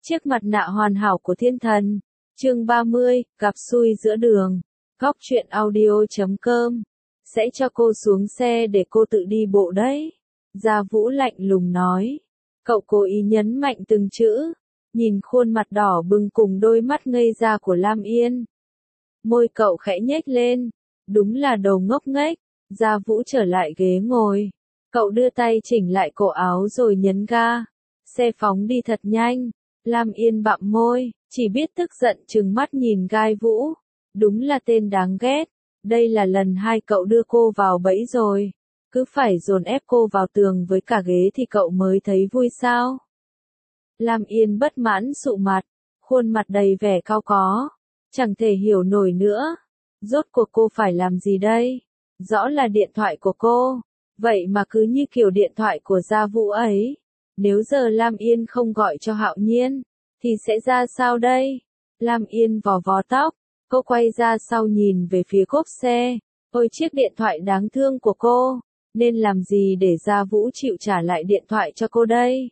Chiếc mặt nạ hoàn hảo của thiên thần. Chương 30, gặp xui giữa đường. Góc truyện audio.com. Sẽ cho cô xuống xe để cô tự đi bộ đấy. Gia Vũ lạnh lùng nói. Cậu cố ý nhấn mạnh từng chữ. Nhìn khuôn mặt đỏ bừng cùng đôi mắt ngây ra của Lam Yên. Môi cậu khẽ nhếch lên. Đúng là đồ ngốc nghếch. Gia Vũ trở lại ghế ngồi. Cậu đưa tay chỉnh lại cổ áo rồi nhấn ga. Xe phóng đi thật nhanh. Lam Yên bặm môi, chỉ biết tức giận trừng mắt nhìn Gai Vũ. Đúng là tên đáng ghét. Đây là lần 2 cậu đưa cô vào bẫy rồi. Cứ phải dồn ép cô vào tường với cả ghế thì cậu mới thấy vui sao? Lam Yên bất mãn sụ mặt, khuôn mặt đầy vẻ cau có. Chẳng thể hiểu nổi nữa. Rốt cuộc cô phải làm gì đây? Rõ là điện thoại của cô. Vậy mà cứ như kiểu điện thoại của Gia Vũ ấy. Nếu giờ Lam Yên không gọi cho Hạo Nhiên, thì sẽ ra sao đây? Lam Yên vò vò tóc, cô quay ra sau nhìn về phía cốp xe. Ôi chiếc điện thoại đáng thương của cô, nên làm gì để Gia Vũ chịu trả lại điện thoại cho cô đây?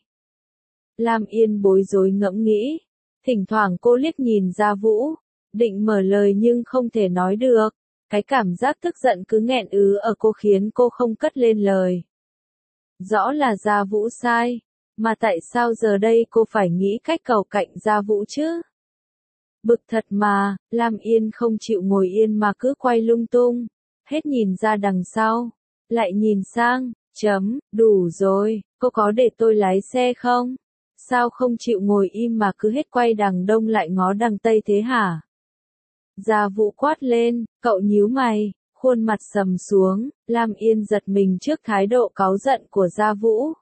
Lam Yên bối rối ngẫm nghĩ. Thỉnh thoảng cô liếc nhìn Gia Vũ, định mở lời nhưng không thể nói được. Cái cảm giác tức giận cứ nghẹn ứ ở cô khiến cô không cất lên lời. Rõ là Gia Vũ sai. Mà tại sao giờ đây cô phải nghĩ cách cầu cạnh Gia Vũ chứ? Bực thật mà, Lam Yên không chịu ngồi yên mà cứ quay lung tung. Hết nhìn ra đằng sau, lại nhìn sang, đủ rồi, cô có để tôi lái xe không? Sao không chịu ngồi im mà cứ hết quay đằng đông lại ngó đằng tây thế hả? Gia Vũ quát lên, cậu nhíu mày, khuôn mặt sầm xuống, Lam Yên giật mình trước thái độ cáu giận của Gia Vũ.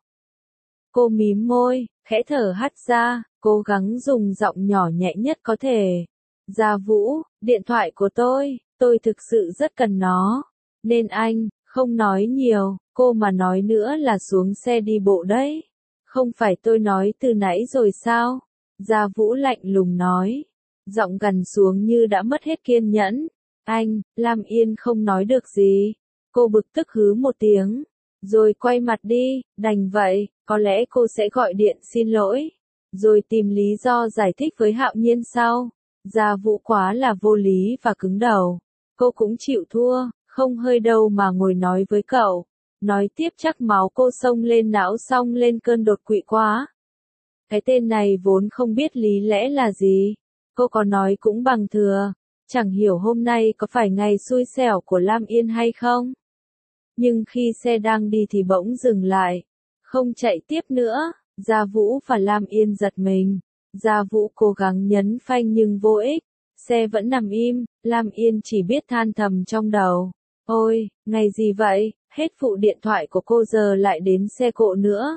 Cô mím môi, khẽ thở hắt ra, cố gắng dùng giọng nhỏ nhẹ nhất có thể. Gia Vũ, điện thoại của tôi thực sự rất cần nó. Nên anh, không nói nhiều, cô mà nói nữa là xuống xe đi bộ đấy. Không phải tôi nói từ nãy rồi sao? Gia Vũ lạnh lùng nói. Giọng gằn xuống như đã mất hết kiên nhẫn. Anh, Lam Yên không nói được gì. Cô bực tức hứ một tiếng. Rồi quay mặt đi, đành vậy, có lẽ cô sẽ gọi điện xin lỗi. Rồi tìm lý do giải thích với Hạo Nhiên sau. Gia Vũ quá là vô lý và cứng đầu. Cô cũng chịu thua, không hơi đâu mà ngồi nói với cậu. Nói tiếp chắc máu cô xông lên não xong lên cơn đột quỵ quá. Cái tên này vốn không biết lý lẽ là gì. Cô có nói cũng bằng thừa. Chẳng hiểu hôm nay có phải ngày xui xẻo của Lam Yên hay không? Nhưng khi xe đang đi thì bỗng dừng lại. Không chạy tiếp nữa. Gia Vũ và Lam Yên giật mình. Gia Vũ cố gắng nhấn phanh nhưng vô ích. Xe vẫn nằm im. Lam Yên chỉ biết than thầm trong đầu. Ôi, ngày gì vậy? Hết phụ điện thoại của cô giờ lại đến xe cộ nữa.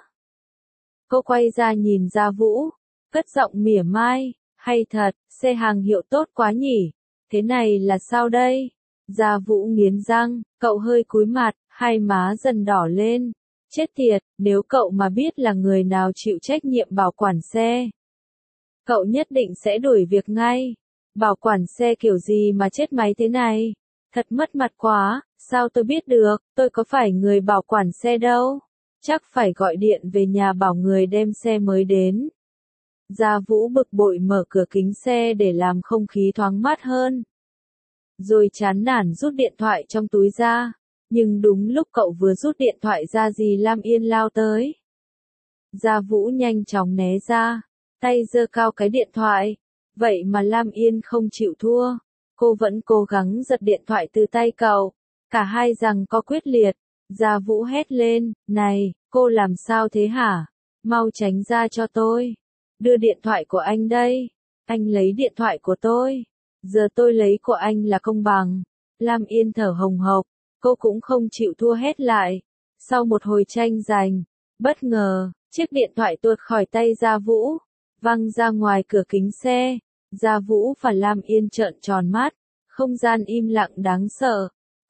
Cô quay ra nhìn Gia Vũ. Cất giọng mỉa mai. Hay thật, xe hàng hiệu tốt quá nhỉ. Thế này là sao đây? Gia Vũ nghiến răng, cậu hơi cúi mặt, hai má dần đỏ lên. Chết tiệt, nếu cậu mà biết là người nào chịu trách nhiệm bảo quản xe. Cậu nhất định sẽ đuổi việc ngay. Bảo quản xe kiểu gì mà chết máy thế này? Thật mất mặt quá, sao tôi biết được, tôi có phải người bảo quản xe đâu. Chắc phải gọi điện về nhà bảo người đem xe mới đến. Gia Vũ bực bội mở cửa kính xe để làm không khí thoáng mát hơn. Rồi chán nản rút điện thoại trong túi ra. Nhưng đúng lúc cậu vừa rút điện thoại ra dì Lam Yên lao tới. Gia Vũ nhanh chóng né ra, tay giơ cao cái điện thoại. Vậy mà Lam Yên không chịu thua. Cô vẫn cố gắng giật điện thoại từ tay cậu. Cả hai giằng co quyết liệt. Gia Vũ hét lên, này, cô làm sao thế hả? Mau tránh ra cho tôi. Đưa điện thoại của anh đây. Anh lấy điện thoại của tôi. Giờ tôi lấy của anh là công bằng. Lam Yên thở hồng hộc. Cô cũng không chịu thua hết lại. Sau một hồi tranh giành, bất ngờ, chiếc điện thoại tuột khỏi tay Gia Vũ, văng ra ngoài cửa kính xe. Gia Vũ và Lam Yên trợn tròn mắt, không gian im lặng đáng sợ.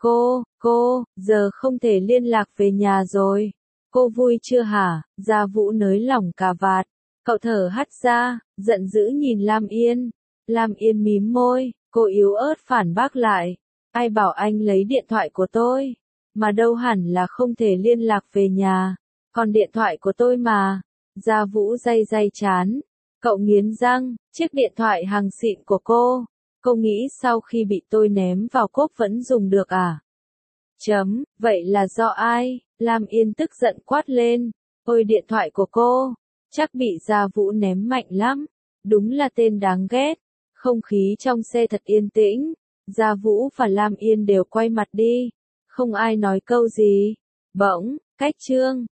Cô, giờ không thể liên lạc về nhà rồi. Cô vui chưa hả? Gia Vũ nới lỏng cà vạt. Cậu thở hắt ra, giận dữ nhìn Lam Yên. Lam Yên mím môi, cô yếu ớt phản bác lại. Ai bảo anh lấy điện thoại của tôi? Mà đâu hẳn là không thể liên lạc về nhà. Còn điện thoại của tôi mà. Gia Vũ day day chán. Cậu nghiến răng, chiếc điện thoại hàng xịn của cô nghĩ sau khi bị tôi ném vào cốp vẫn dùng được à? Vậy là do ai? Lam Yên tức giận quát lên. Ôi điện thoại của cô, chắc bị Gia Vũ ném mạnh lắm. Đúng là tên đáng ghét. Không khí trong xe thật yên tĩnh. Gia Vũ và Lam Yên đều quay mặt đi. Không ai nói câu gì. Bỗng, cách Trương